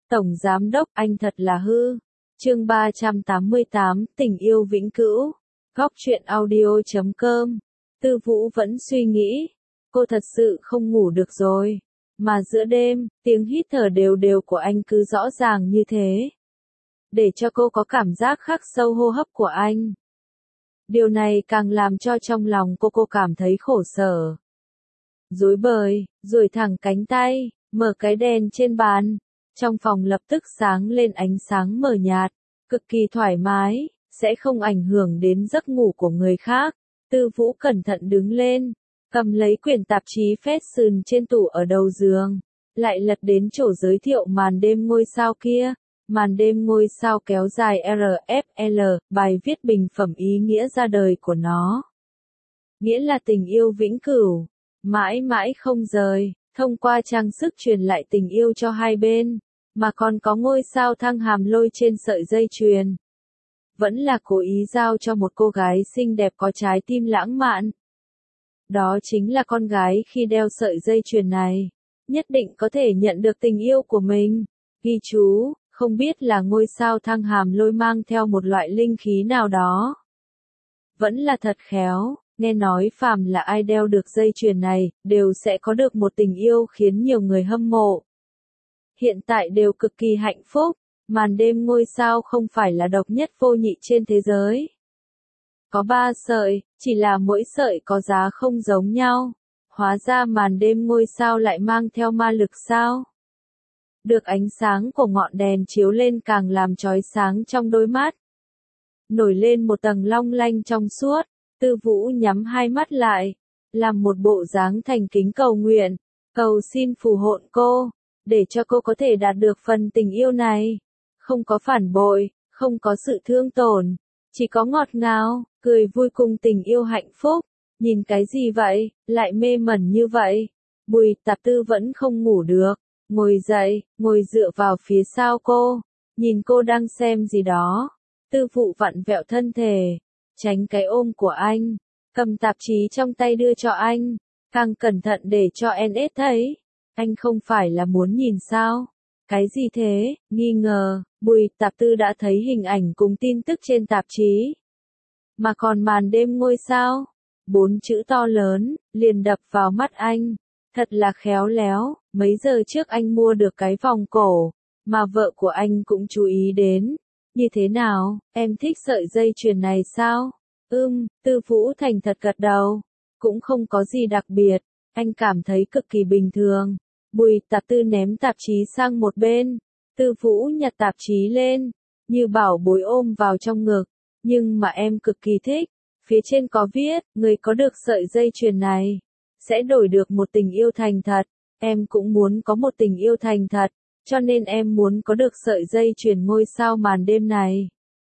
Tổng Giám Đốc, anh thật là hư. Chương 388, tình yêu vĩnh cửu. Góc truyện audio.com. Tư Vũ vẫn suy nghĩ. Cô thật sự không ngủ được rồi. Mà giữa đêm, tiếng hít thở đều đều của anh cứ rõ ràng như thế. Để cho cô có cảm giác khắc sâu hô hấp của anh. Điều này càng làm cho trong lòng cô cảm thấy khổ sở. Rối bời, duỗi thẳng cánh tay, mở cái đèn trên bàn. Trong phòng lập tức sáng lên ánh sáng mờ nhạt, cực kỳ thoải mái, sẽ không ảnh hưởng đến giấc ngủ của người khác. Tư Vũ cẩn thận đứng lên, cầm lấy quyển tạp chí fashion trên tủ ở đầu giường, lại lật đến chỗ giới thiệu màn đêm ngôi sao kia. Màn đêm ngôi sao kéo dài RFL, bài viết bình phẩm ý nghĩa ra đời của nó. Nghĩa là tình yêu vĩnh cửu, mãi mãi không rời, thông qua trang sức truyền lại tình yêu cho hai bên, mà còn có ngôi sao thăng hàm lôi trên sợi dây chuyền. Vẫn là cố ý giao cho một cô gái xinh đẹp có trái tim lãng mạn. Đó chính là con gái khi đeo sợi dây chuyền này, nhất định có thể nhận được tình yêu của mình. Ghi chú, không biết là ngôi sao thăng hàm lôi mang theo một loại linh khí nào đó. Vẫn là thật khéo, nghe nói phàm là ai đeo được dây chuyền này, đều sẽ có được một tình yêu khiến nhiều người hâm mộ. Hiện tại đều cực kỳ hạnh phúc, màn đêm ngôi sao không phải là độc nhất vô nhị trên thế giới. Có 3 sợi, chỉ là mỗi sợi có giá không giống nhau. Hóa ra màn đêm ngôi sao lại mang theo ma lực sao? Được ánh sáng của ngọn đèn chiếu lên càng làm chói sáng trong đôi mắt. Nổi lên một tầng long lanh trong suốt, Tư Vũ nhắm hai mắt lại, làm một bộ dáng thành kính cầu nguyện, cầu xin phù hộ cô, để cho cô có thể đạt được phần tình yêu này. Không có phản bội, không có sự thương tổn, chỉ có ngọt ngào, cười vui cùng tình yêu hạnh phúc. Nhìn cái gì vậy, lại mê mẩn như vậy? Bùi Tạp Tư vẫn không ngủ được. Ngồi dậy, ngồi dựa vào phía sau cô, nhìn cô đang xem gì đó. Tư Vũ vặn vẹo thân thể, tránh cái ôm của anh, cầm tạp chí trong tay đưa cho anh, càng cẩn thận để cho NS thấy. Anh không phải là muốn nhìn sao? Cái gì thế? Nghi ngờ, Bùi Tạp Tư đã thấy hình ảnh cùng tin tức trên tạp chí. Mà còn màn đêm ngôi sao? 4 chữ to lớn, liền đập vào mắt anh. Thật là khéo léo, mấy giờ trước anh mua được cái vòng cổ, mà vợ của anh cũng chú ý đến. Như thế nào, em thích sợi dây chuyền này sao? Tư Vũ thành thật gật đầu. Cũng không có gì đặc biệt, anh cảm thấy cực kỳ bình thường. Bùi Tạp Tư ném tạp chí sang một bên. Tư Vũ nhặt tạp chí lên, như bảo bối ôm vào trong ngực. Nhưng mà em cực kỳ thích. Phía trên có viết, người có được sợi dây chuyền này sẽ đổi được một tình yêu thành thật. Em cũng muốn có một tình yêu thành thật, cho nên em muốn có được sợi dây chuyền ngôi sao màn đêm này.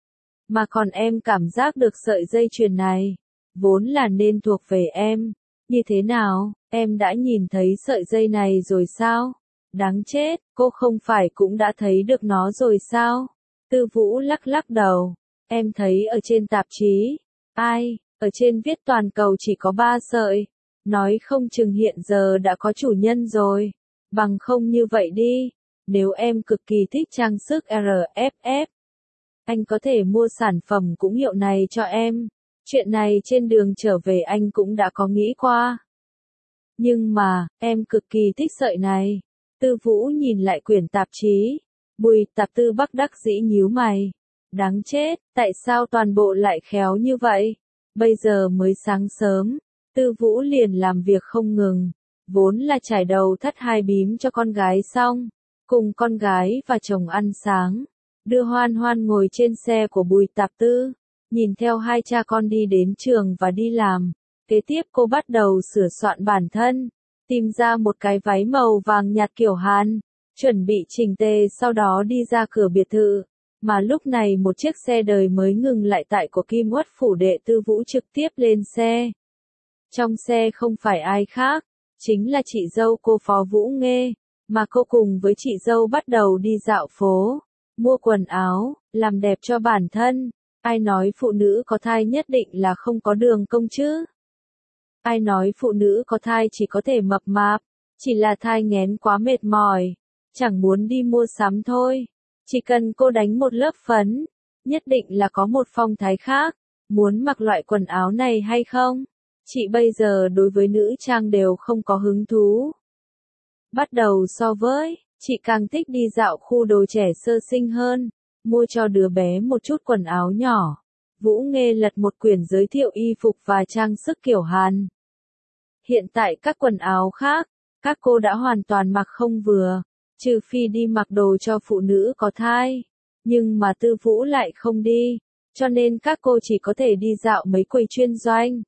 Mà còn em cảm giác được sợi dây chuyền này vốn là nên thuộc về em. Như thế nào, em đã nhìn thấy sợi dây này rồi sao? Đáng chết, cô không phải cũng đã thấy được nó rồi sao? Tư Vũ lắc lắc đầu. Em thấy ở trên tạp chí. Ai, ở trên viết toàn cầu chỉ có 3 sợi. Nói không chừng hiện giờ đã có chủ nhân rồi. Bằng không như vậy đi. Nếu em cực kỳ thích trang sức RFF, anh có thể mua sản phẩm cũng hiệu này cho em. Chuyện này trên đường trở về anh cũng đã có nghĩ qua. Nhưng mà, em cực kỳ thích sợi này. Tư Vũ nhìn lại quyển tạp chí. Bùi Tạp Tư bất đắc dĩ nhíu mày. Đáng chết, tại sao toàn bộ lại khéo như vậy? Bây giờ mới sáng sớm. Tư Vũ liền làm việc không ngừng, vốn là trải đầu thắt hai bím cho con gái xong, cùng con gái và chồng ăn sáng, đưa Hoan Hoan ngồi trên xe của Bùi Tạp Tư, nhìn theo hai cha con đi đến trường và đi làm. Kế tiếp cô bắt đầu sửa soạn bản thân, tìm ra một cái váy màu vàng nhạt kiểu Hàn, chuẩn bị chỉnh tề sau đó đi ra cửa biệt thự. Mà lúc này một chiếc xe đời mới ngừng lại tại của Kim Uất phủ đệ. Tư Vũ trực tiếp lên xe. Trong xe không phải ai khác, chính là chị dâu cô Phó Vũ Nghê, mà cô cùng với chị dâu bắt đầu đi dạo phố, mua quần áo, làm đẹp cho bản thân. Ai nói phụ nữ có thai nhất định là không có đường cong chứ? Ai nói phụ nữ có thai chỉ có thể mập mạp, chỉ là thai nghén quá mệt mỏi. chẳng muốn đi mua sắm thôi. Chỉ cần cô đánh một lớp phấn, nhất định là có một phong thái khác. Muốn mặc loại quần áo này hay không? Chị bây giờ đối với nữ trang đều không có hứng thú. Bắt đầu so với, chị càng thích đi dạo khu đồ trẻ sơ sinh hơn, mua cho đứa bé một chút quần áo nhỏ. Vũ Nghê lật một quyển giới thiệu y phục và trang sức kiểu Hàn. Hiện tại các quần áo khác, các cô đã hoàn toàn mặc không vừa, trừ phi đi mặc đồ cho phụ nữ có thai. Nhưng mà Tư Vũ lại không đi, cho nên các cô chỉ có thể đi dạo mấy quầy chuyên doanh.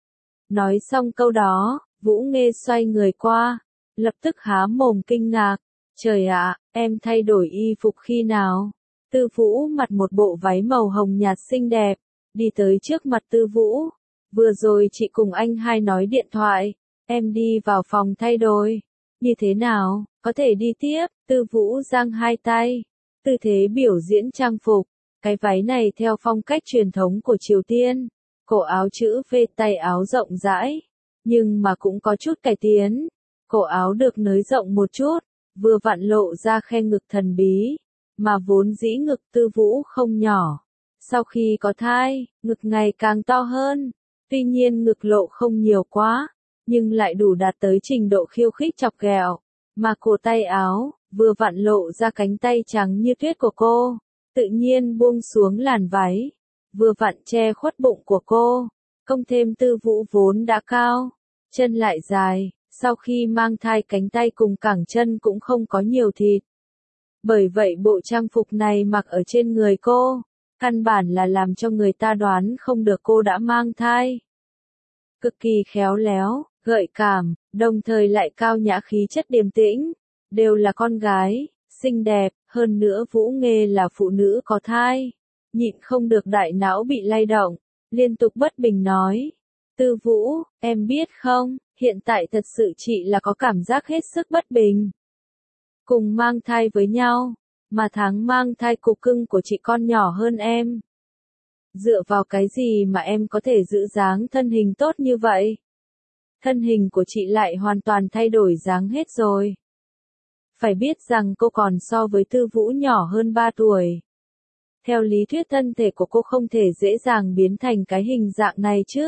Nói xong câu đó, Vũ Nghê xoay người qua, lập tức há mồm kinh ngạc. Trời ạ, em thay đổi y phục khi nào? Tư Vũ mặc một bộ váy màu hồng nhạt xinh đẹp, đi tới trước mặt Tư Vũ. Vừa rồi chị cùng anh hai nói điện thoại, em đi vào phòng thay đổi. Như thế nào, có thể đi tiếp? Tư Vũ giang hai tay, tư thế biểu diễn trang phục. Cái váy này theo phong cách truyền thống của Triều Tiên, cổ áo chữ V, tay áo rộng rãi, nhưng mà cũng có chút cải tiến. Cổ áo được nới rộng một chút, vừa vặn lộ ra khe ngực thần bí, mà vốn dĩ ngực Tư Vũ không nhỏ. Sau khi có thai, ngực ngày càng to hơn, tuy nhiên ngực lộ không nhiều quá, nhưng lại đủ đạt tới trình độ khiêu khích chọc ghẹo. Mà cổ tay áo, vừa vặn lộ ra cánh tay trắng như tuyết của cô, tự nhiên buông xuống làn váy, vừa vặn che khuất bụng của cô. Công thêm Tư Vũ vốn đã cao, chân lại dài, sau khi mang thai cánh tay cùng cẳng chân cũng không có nhiều thịt. Bởi vậy bộ trang phục này mặc ở trên người cô, căn bản là làm cho người ta đoán không được cô đã mang thai. Cực kỳ khéo léo, gợi cảm, đồng thời lại cao nhã khí chất điềm tĩnh, đều là con gái, xinh đẹp, hơn nữa Vũ Nghê là phụ nữ có thai, nhịn không được đại não bị lay động, liên tục bất bình nói. Tư Vũ, em biết không, hiện tại thật sự chị là có cảm giác hết sức bất bình. Cùng mang thai với nhau, mà tháng mang thai cục cưng của chị con nhỏ hơn em. Dựa vào cái gì mà em có thể giữ dáng thân hình tốt như vậy? Thân hình của chị lại hoàn toàn thay đổi dáng hết rồi. Phải biết rằng cô còn so với Tư Vũ nhỏ hơn 3 tuổi. Theo lý thuyết thân thể của cô không thể dễ dàng biến thành cái hình dạng này chứ.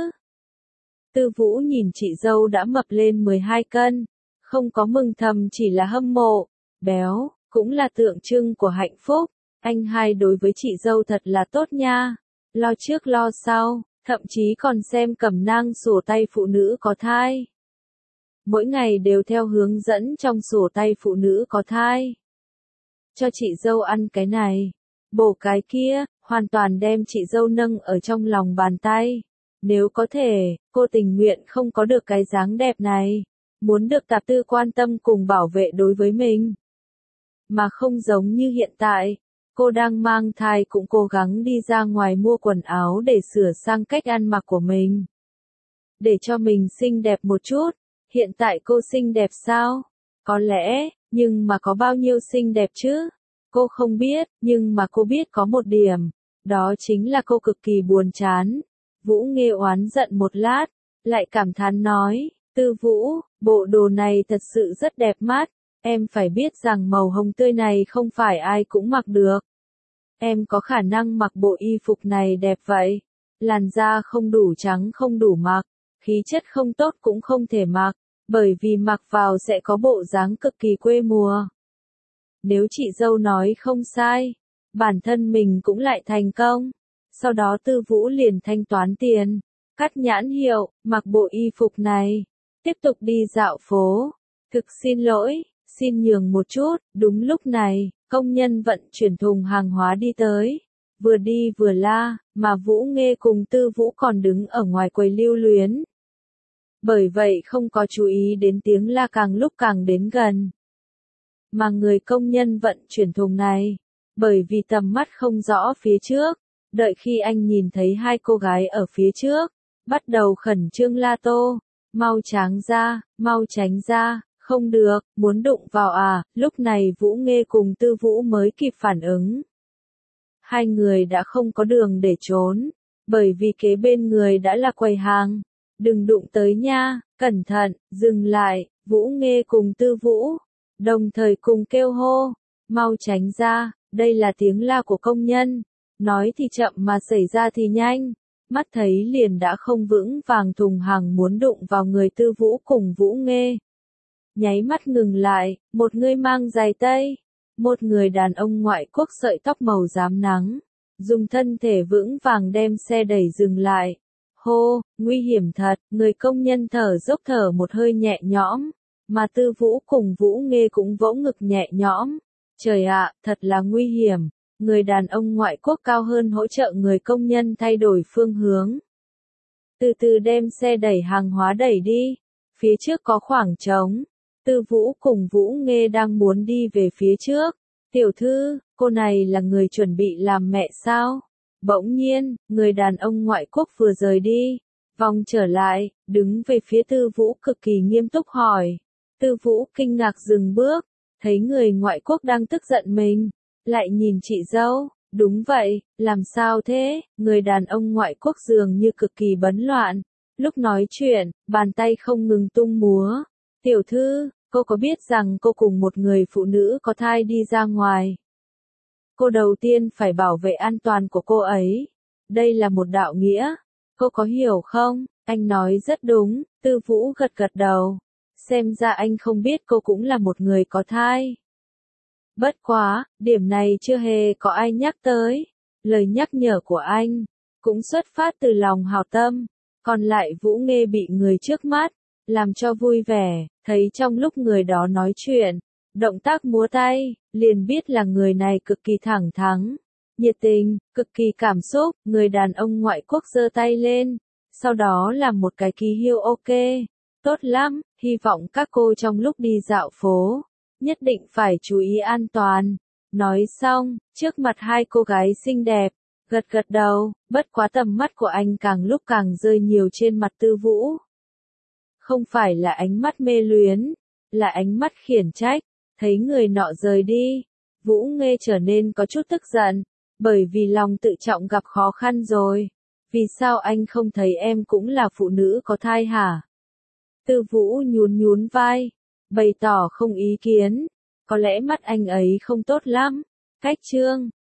Tư Vũ nhìn chị dâu đã mập lên 12 cân, không có mừng thầm chỉ là hâm mộ, béo, cũng là tượng trưng của hạnh phúc. Anh hai đối với chị dâu thật là tốt nha, lo trước lo sau, thậm chí còn xem cẩm nang sổ tay phụ nữ có thai. Mỗi ngày đều theo hướng dẫn trong sổ tay phụ nữ có thai. Cho chị dâu ăn cái này, bổ cái kia, hoàn toàn đem chị dâu nâng ở trong lòng bàn tay. Nếu có thể, cô tình nguyện không có được cái dáng đẹp này, muốn được tạp tư quan tâm cùng bảo vệ đối với mình. Mà không giống như hiện tại, cô đang mang thai cũng cố gắng đi ra ngoài mua quần áo để sửa sang cách ăn mặc của mình. Để cho mình xinh đẹp một chút. Hiện tại cô xinh đẹp sao? Có lẽ, nhưng mà có bao nhiêu xinh đẹp chứ? Cô không biết, nhưng mà cô biết có một điểm, đó chính là cô cực kỳ buồn chán. Vũ Nghê oán giận một lát, lại cảm thán nói, Tư Vũ, bộ đồ này thật sự rất đẹp mắt, em phải biết rằng màu hồng tươi này không phải ai cũng mặc được. Em có khả năng mặc bộ y phục này đẹp vậy, làn da không đủ trắng không đủ mặc, khí chất không tốt cũng không thể mặc, bởi vì mặc vào sẽ có bộ dáng cực kỳ quê mùa. Nếu chị dâu nói không sai, bản thân mình cũng lại thành công. Sau đó Tư Vũ liền thanh toán tiền, cắt nhãn hiệu, mặc bộ y phục này, tiếp tục đi dạo phố. Thực xin lỗi, xin nhường một chút. Đúng lúc này, công nhân vận chuyển thùng hàng hóa đi tới, vừa đi vừa la, mà Vũ Nghê cùng Tư Vũ còn đứng ở ngoài quầy lưu luyến. Bởi vậy không có chú ý đến tiếng la càng lúc càng đến gần. Mà người công nhân vận chuyển thùng này, bởi vì tầm mắt không rõ phía trước, đợi khi anh nhìn thấy hai cô gái ở phía trước, bắt đầu khẩn trương la tô, mau tránh ra, không được, muốn đụng vào à, lúc này Vũ Nghê cùng Tư Vũ mới kịp phản ứng. Hai người đã không có đường để trốn, bởi vì kế bên người đã là quầy hàng. Đừng đụng tới nha, cẩn thận, dừng lại, Vũ Nghê cùng Tư Vũ. đồng thời cùng kêu hô, mau tránh ra, đây là tiếng la của công nhân. Nói thì chậm mà xảy ra thì nhanh, mắt thấy liền đã không vững vàng thùng hàng muốn đụng vào người Tư Vũ cùng Vũ Nghê. Nháy mắt ngừng lại, một người mang giày tây, một người đàn ông ngoại quốc sợi tóc màu rám nắng, dùng thân thể vững vàng đem xe đẩy dừng lại. Hô, nguy hiểm thật, người công nhân thở dốc thở một hơi nhẹ nhõm, mà Tư Vũ cùng Vũ Nghê cũng vỗ ngực nhẹ nhõm. Trời ạ, thật là nguy hiểm. Người đàn ông ngoại quốc cao hơn hỗ trợ người công nhân thay đổi phương hướng. Từ từ đem xe đẩy hàng hóa đẩy đi. Phía trước có khoảng trống. Tư Vũ cùng Vũ Nghê đang muốn đi về phía trước. Tiểu thư, cô này là người chuẩn bị làm mẹ sao? Bỗng nhiên, người đàn ông ngoại quốc vừa rời đi. Vòng trở lại, đứng về phía Tư Vũ cực kỳ nghiêm túc hỏi. Tư Vũ kinh ngạc dừng bước. Thấy người ngoại quốc đang tức giận mình. Lại nhìn chị dâu, đúng vậy, làm sao thế? Người đàn ông ngoại quốc dường như cực kỳ bấn loạn. Lúc nói chuyện, bàn tay không ngừng tung múa. Tiểu thư, cô có biết rằng cô cùng một người phụ nữ có thai đi ra ngoài? Cô đầu tiên phải bảo vệ an toàn của cô ấy. Đây là một đạo nghĩa. Cô có hiểu không? Anh nói rất đúng, Tư Vũ gật gật đầu. Xem ra anh không biết cô cũng là một người có thai. Bất quá, điểm này chưa hề có ai nhắc tới. Lời nhắc nhở của anh cũng xuất phát từ lòng hảo tâm. Còn lại Vũ Nghê bị người trước mắt làm cho vui vẻ, thấy trong lúc người đó nói chuyện, động tác múa tay, liền biết là người này cực kỳ thẳng thắn, nhiệt tình, cực kỳ cảm xúc. Người đàn ông ngoại quốc giơ tay lên, sau đó làm một cái ký hiệu ok. Tốt lắm, hy vọng các cô trong lúc đi dạo phố nhất định phải chú ý an toàn. Nói xong, trước mặt hai cô gái xinh đẹp, gật gật đầu, bất quá tầm mắt của anh càng lúc càng rơi nhiều trên mặt Tư Vũ. Không phải là ánh mắt mê luyến, là ánh mắt khiển trách. Thấy người nọ rời đi, Vũ Nghê trở nên có chút tức giận, bởi vì lòng tự trọng gặp khó khăn rồi. Vì sao anh không thấy em cũng là phụ nữ có thai hả? Tư Vũ nhún nhún vai, bày tỏ không ý kiến. Có lẽ mắt anh ấy không tốt lắm. Cách chương